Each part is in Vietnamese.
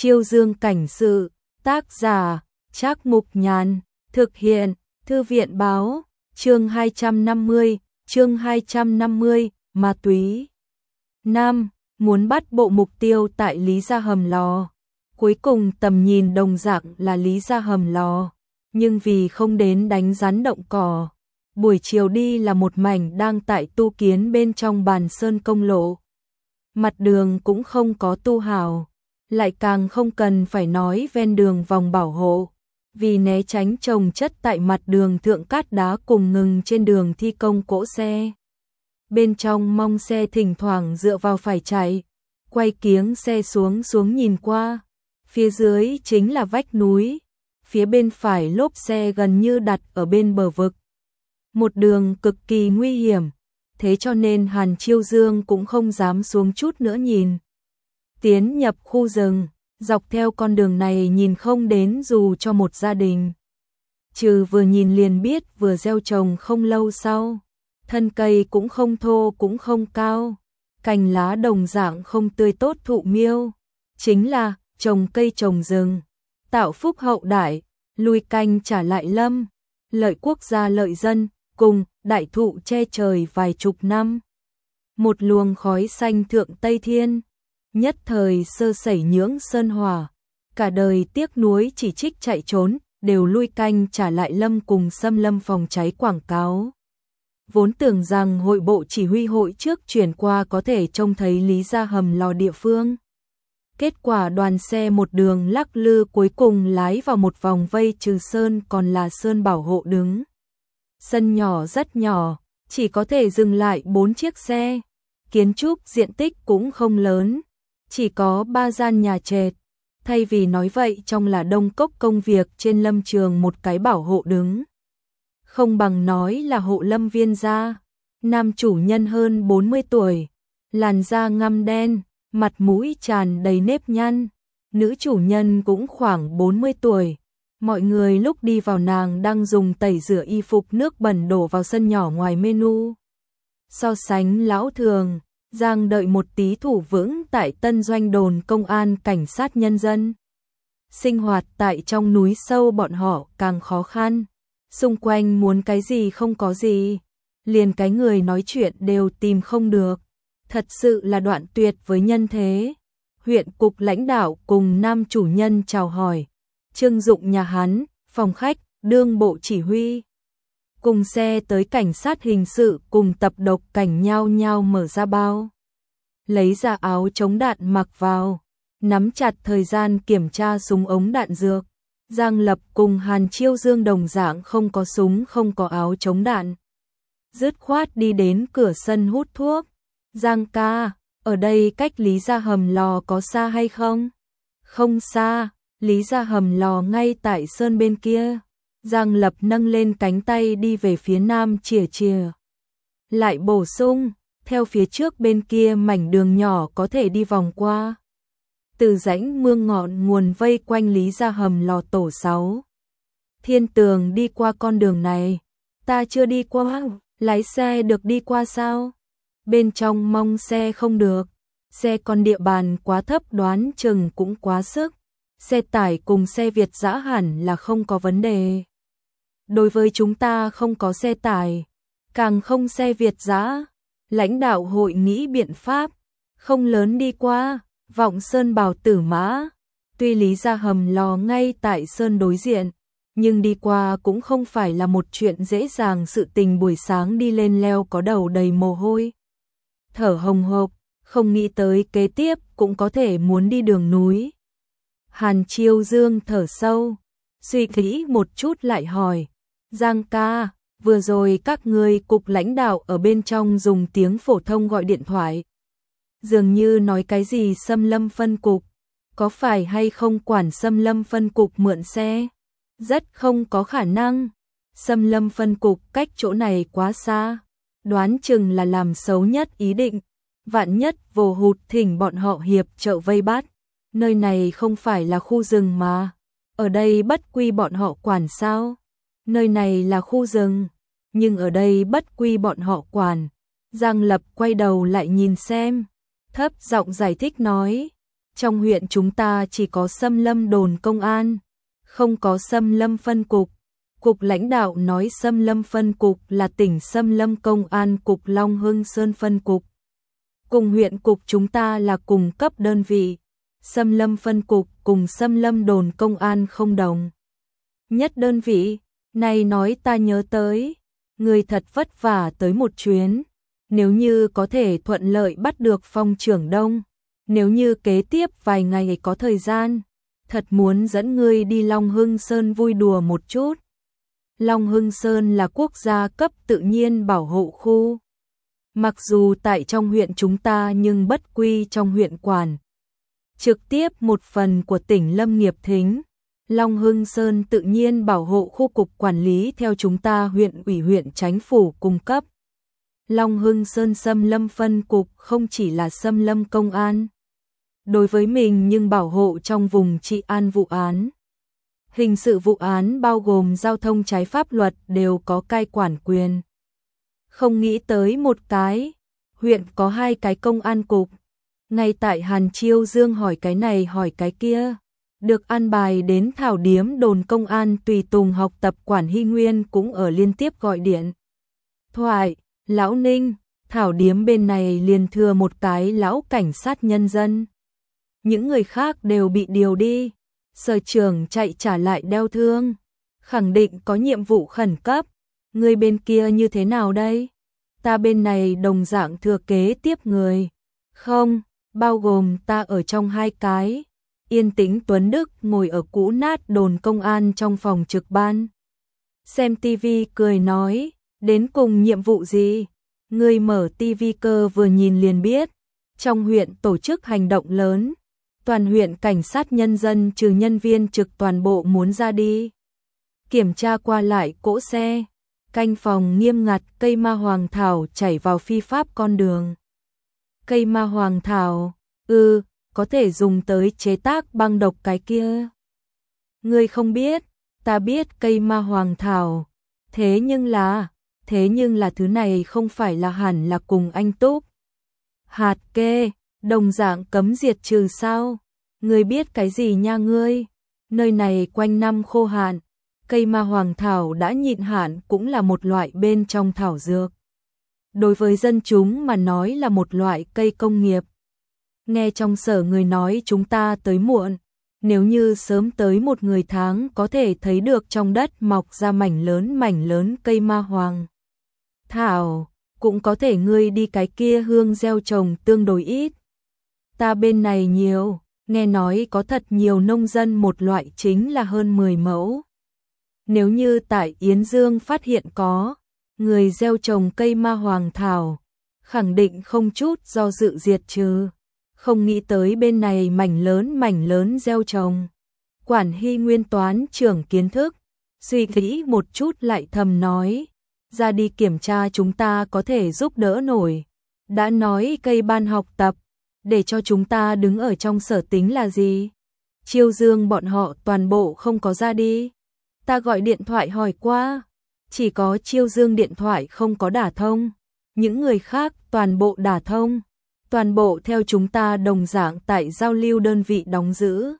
Chiêu Dương cảnh sự, tác giả, Trác Mục Nhàn, thực hiện, Thư viện báo, chương 250, ma túy. Nam, muốn bắt bộ mục tiêu tại Lý Gia Hầm Lò. Cuối cùng tầm nhìn đồng dạng là Lý Gia Hầm Lò, nhưng vì không đến đánh rắn động cỏ, buổi chiều đi là một mảnh đang tại tu kiến bên trong Bàn Sơn công lộ. Mặt đường cũng không có tu hào, lại càng không cần phải nói ven đường vòng bảo hộ, vì né tránh chồng chất tại mặt đường thượng cát đá cùng ngừng trên đường thi công cỗ xe. Bên trong mong xe thỉnh thoảng dựa vào phải chạy, quay kiếng xe xuống nhìn qua, phía dưới chính là vách núi, phía bên phải lốp xe gần như đặt ở bên bờ vực. Một đường cực kỳ nguy hiểm, thế cho nên Hàn Chiêu Dương cũng không dám xuống chút nữa nhìn. Tiến nhập khu rừng, dọc theo con đường này nhìn không đến dù cho một gia đình. Trừ vừa nhìn liền biết vừa gieo trồng không lâu sau, thân cây cũng không thô cũng không cao, cành lá đồng dạng không tươi tốt thụ miêu, chính là trồng cây trồng rừng, tạo phúc hậu đại, lui canh trả lại lâm, lợi quốc gia lợi dân, cùng đại thụ che trời vài chục năm. Một luồng khói xanh thượng Tây Thiên, nhất thời sơ sẩy nhưỡng sơn hỏa, cả đời tiếc nuối chỉ trích chạy trốn, đều lui canh trả lại lâm cùng xâm lâm phòng cháy quảng cáo. Vốn tưởng rằng hội bộ chỉ huy hội trước chuyển qua có thể trông thấy Lý Gia Hầm Lò địa phương. Kết quả đoàn xe một đường lắc lư cuối cùng lái vào một vòng vây trừ sơn còn là sơn bảo hộ đứng. Sân nhỏ rất nhỏ, chỉ có thể dừng lại 4 chiếc xe. Kiến trúc diện tích cũng không lớn, chỉ có 3 gian nhà trệt. Thay vì nói vậy trong là đông cốc công việc trên lâm trường một cái bảo hộ đứng. Không bằng nói là hộ lâm viên gia. Nam chủ nhân hơn 40 tuổi, làn da ngăm đen, mặt mũi tràn đầy nếp nhăn. Nữ chủ nhân cũng khoảng 40 tuổi. Mọi người lúc đi vào nàng đang dùng tẩy rửa y phục nước bẩn đổ vào sân nhỏ ngoài menu. So sánh lão thường, Giang đợi một tí thủ vững tại tân doanh đồn công an cảnh sát nhân dân. Sinh hoạt tại trong núi sâu bọn họ càng khó khăn. Xung quanh muốn cái gì không có gì. Liền cái người nói chuyện đều tìm không được. Thật sự là đoạn tuyệt với nhân thế. Huyện cục lãnh đạo cùng nam chủ nhân chào hỏi. Trưng dụng nhà hắn, phòng khách, đương bộ chỉ huy. Cùng xe tới cảnh sát hình sự cùng tập độc cảnh nhau nhau mở ra bao. Lấy ra áo chống đạn mặc vào, nắm chặt thời gian kiểm tra súng ống đạn dược. Giang Lập cùng Hàn Chiêu Dương đồng dạng không có súng không có áo chống đạn. Dứt khoát đi đến cửa sân hút thuốc. Giang ca, ở đây cách Lý Gia Hầm Lò có xa hay không? Không xa, Lý Gia Hầm Lò ngay tại sơn bên kia. Giang Lập nâng lên cánh tay đi về phía nam chìa chìa. Lại bổ sung, theo phía trước bên kia mảnh đường nhỏ có thể đi vòng qua. Từ rãnh mương ngọn nguồn vây quanh Lý Gia Hầm Lò tổ 6. Thiên Tường đi qua con đường này. Ta chưa đi qua, lái xe được đi qua sao? Bên trong mong xe không được. Xe con địa bàn quá thấp đoán chừng cũng quá sức. Xe tải cùng xe Việt dã hẳn là không có vấn đề. Đối với chúng ta không có xe tải, càng không xe Việt dã. Lãnh đạo hội nghĩ biện pháp, không lớn đi qua, Vọng Sơn Bảo Tử Mã. Tuy Lý Gia Hầm Lò ngay tại sơn đối diện, nhưng đi qua cũng không phải là một chuyện dễ dàng, sự tình buổi sáng đi lên leo có đầu đầy mồ hôi. Thở hồng hộc, không nghĩ tới kế tiếp cũng có thể muốn đi đường núi. Hàn Chiêu Dương thở sâu, suy nghĩ một chút lại hỏi, Giang ca, vừa rồi các ngươi cục lãnh đạo ở bên trong dùng tiếng phổ thông gọi điện thoại. Dường như nói cái gì xâm lâm phân cục, có phải hay không quản xâm lâm phân cục mượn xe? Rất không có khả năng, xâm lâm phân cục cách chỗ này quá xa, đoán chừng là làm xấu nhất ý định, vạn nhất vồ hụt thỉnh bọn họ hiệp trợ vây bắt, nơi này không phải là khu rừng mà, ở đây bất quy bọn họ quản sao? Nơi này là khu rừng, nhưng ở đây bất quy bọn họ quản. Giang Lập quay đầu lại nhìn xem, thấp giọng giải thích nói, Trong huyện chúng ta chỉ có Xâm Lâm đồn công an, không có Xâm Lâm phân cục. Cục lãnh đạo nói Xâm Lâm phân cục là tỉnh Xâm Lâm công an cục Long Hưng Sơn phân cục. Cùng huyện cục chúng ta là cùng cấp đơn vị. Xâm Lâm phân cục cùng Xâm Lâm đồn công an không đồng nhất đơn vị. Này nói ta nhớ tới, người thật vất vả tới một chuyến. Nếu như có thể thuận lợi bắt được Phong trưởng Đông, nếu như kế tiếp vài ngày có thời gian, thật muốn dẫn ngươi đi Long Hưng Sơn vui đùa một chút. Long Hưng Sơn là quốc gia cấp tự nhiên bảo hộ khu. Mặc dù tại trong huyện chúng ta nhưng bất quy trong huyện quản. Trực tiếp một phần của tỉnh Lâm Nghiệp Thính. Long Hưng Sơn tự nhiên bảo hộ khu cục quản lý theo chúng ta huyện ủy huyện chánh phủ cung cấp. Long Hưng Sơn Xâm Lâm phân cục không chỉ là Xâm Lâm công an đối với mình nhưng bảo hộ trong vùng trị an vụ án. Hình sự vụ án bao gồm giao thông trái pháp luật đều có cai quản quyền. Không nghĩ tới một cái, huyện có 2 cái công an cục. Ngay tại Hàn Chiêu Dương hỏi cái này hỏi cái kia. Được an bài đến Thảo Điếm đồn công an tùy tùng học tập Quản Hy Nguyên cũng ở liên tiếp gọi điện thoại. Lão Ninh, Thảo Điếm bên này liền thừa một cái lão cảnh sát nhân dân. Những người khác đều bị điều đi. Sở trưởng chạy trả lại đeo thương. Khẳng định có nhiệm vụ khẩn cấp. Người bên kia như thế nào đây? Ta bên này đồng dạng thừa kế tiếp người. Không, bao gồm ta ở trong 2 cái. Yên Tĩnh Tuấn Đức ngồi ở cũ nát đồn công an trong phòng trực ban. Xem tivi cười nói, đến cùng nhiệm vụ gì? Người mở tivi cơ vừa nhìn liền biết. Trong huyện tổ chức hành động lớn. Toàn huyện cảnh sát nhân dân trừ nhân viên trực toàn bộ muốn ra đi. Kiểm tra qua lại cỗ xe. Canh phòng nghiêm ngặt cây ma hoàng thảo chảy vào phi pháp con đường. Cây ma hoàng thảo, có thể dùng tới chế tác băng độc cái kia. Ngươi không biết, ta biết cây ma hoàng thảo. Thế nhưng là thứ này không phải là hẳn là cùng anh Túc. Hạt kê, đồng dạng cấm diệt trừ sao? Ngươi biết cái gì nha ngươi? Nơi này quanh năm khô hạn. Cây ma hoàng thảo đã nhịn hạn cũng là một loại bên trong thảo dược. Đối với dân chúng mà nói là một loại cây công nghiệp. Nghe trong sở người nói chúng ta tới muộn. Nếu như sớm tới một người tháng có thể thấy được trong đất mọc ra mảnh lớn cây ma hoàng thảo. Cũng có thể ngươi đi cái kia hương gieo trồng tương đối ít. Ta bên này nhiều, nghe nói có thật nhiều nông dân một loại chính là hơn 10 mẫu. Nếu như tại Yến Dương phát hiện có người gieo trồng cây ma hoàng thảo, khẳng định không chút do dự diệt trừ. Không nghĩ tới bên này mảnh lớn gieo trồng. Quản Hy Nguyên toán trưởng kiến thức, suy nghĩ một chút lại thầm nói, ra đi kiểm tra chúng ta có thể giúp đỡ nổi. Đã nói cây ban học tập, để cho chúng ta đứng ở trong sở tính là gì? Chiêu Dương bọn họ toàn bộ không có ra đi. Ta gọi điện thoại hỏi qua, chỉ có Chiêu Dương điện thoại không có đả thông, những người khác toàn bộ đả thông, toàn bộ theo chúng ta đồng dạng tại giao lưu đơn vị đóng giữ.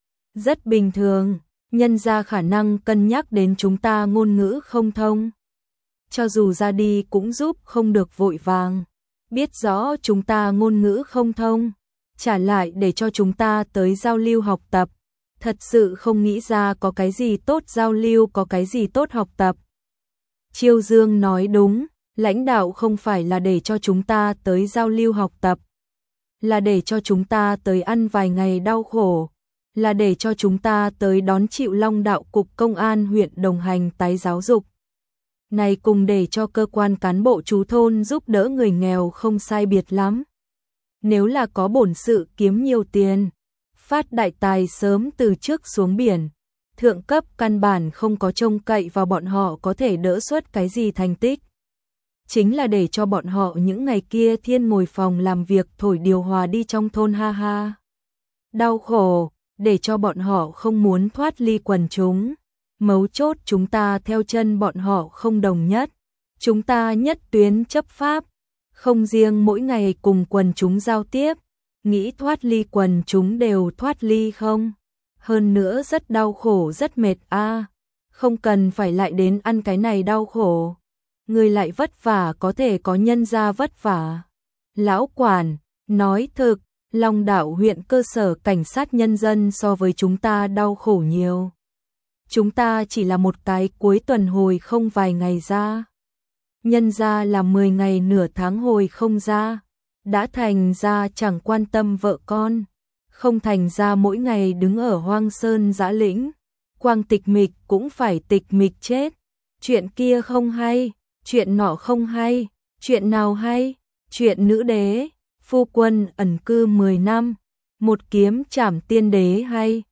Rất bình thường, nhân ra khả năng cân nhắc đến chúng ta ngôn ngữ không thông. Cho dù ra đi cũng giúp không được vội vàng, biết rõ chúng ta ngôn ngữ không thông, trả lại để cho chúng ta tới giao lưu học tập. Thật sự không nghĩ ra có cái gì tốt giao lưu, có cái gì tốt học tập. Chiêu Dương nói đúng, lãnh đạo không phải là để cho chúng ta tới giao lưu học tập, là để cho chúng ta tới ăn vài ngày đau khổ, là để cho chúng ta tới đón chịu Long Đạo Cục Công an huyện đồng hành tái giáo dục. Này cùng để cho cơ quan cán bộ chú thôn giúp đỡ người nghèo không sai biệt lắm. Nếu là có bổn sự kiếm nhiều tiền, phát đại tài sớm từ trước xuống biển, thượng cấp căn bản không có trông cậy vào bọn họ có thể đỡ xuất cái gì thành tích. Chính là để cho bọn họ những ngày kia thiên ngồi phòng làm việc thổi điều hòa đi trong thôn ha ha. Đau khổ, để cho bọn họ không muốn thoát ly quần chúng. Mấu chốt chúng ta theo chân bọn họ không đồng nhất. Chúng ta nhất tuyến chấp pháp, không riêng mỗi ngày cùng quần chúng giao tiếp, nghĩ thoát ly quần chúng đều thoát ly không? Hơn nữa rất đau khổ rất mệt a, không cần phải lại đến ăn cái này đau khổ. Người lại vất vả có thể có nhân gia vất vả. Lão quản, nói thực, Long Đạo huyện cơ sở cảnh sát nhân dân so với chúng ta đau khổ nhiều. Chúng ta chỉ là một cái cuối tuần hồi không vài ngày ra. Nhân ra là 10 ngày nửa tháng hồi không ra. Đã thành ra chẳng quan tâm vợ con. Không thành ra mỗi ngày đứng ở hoang sơn dã lĩnh. Quang tịch mịch cũng phải tịch mịch chết. Chuyện kia không hay, chuyện nọ không hay, chuyện nào hay, chuyện nữ đế, phu quân ẩn cư 10 năm, một kiếm trảm tiên đế hay.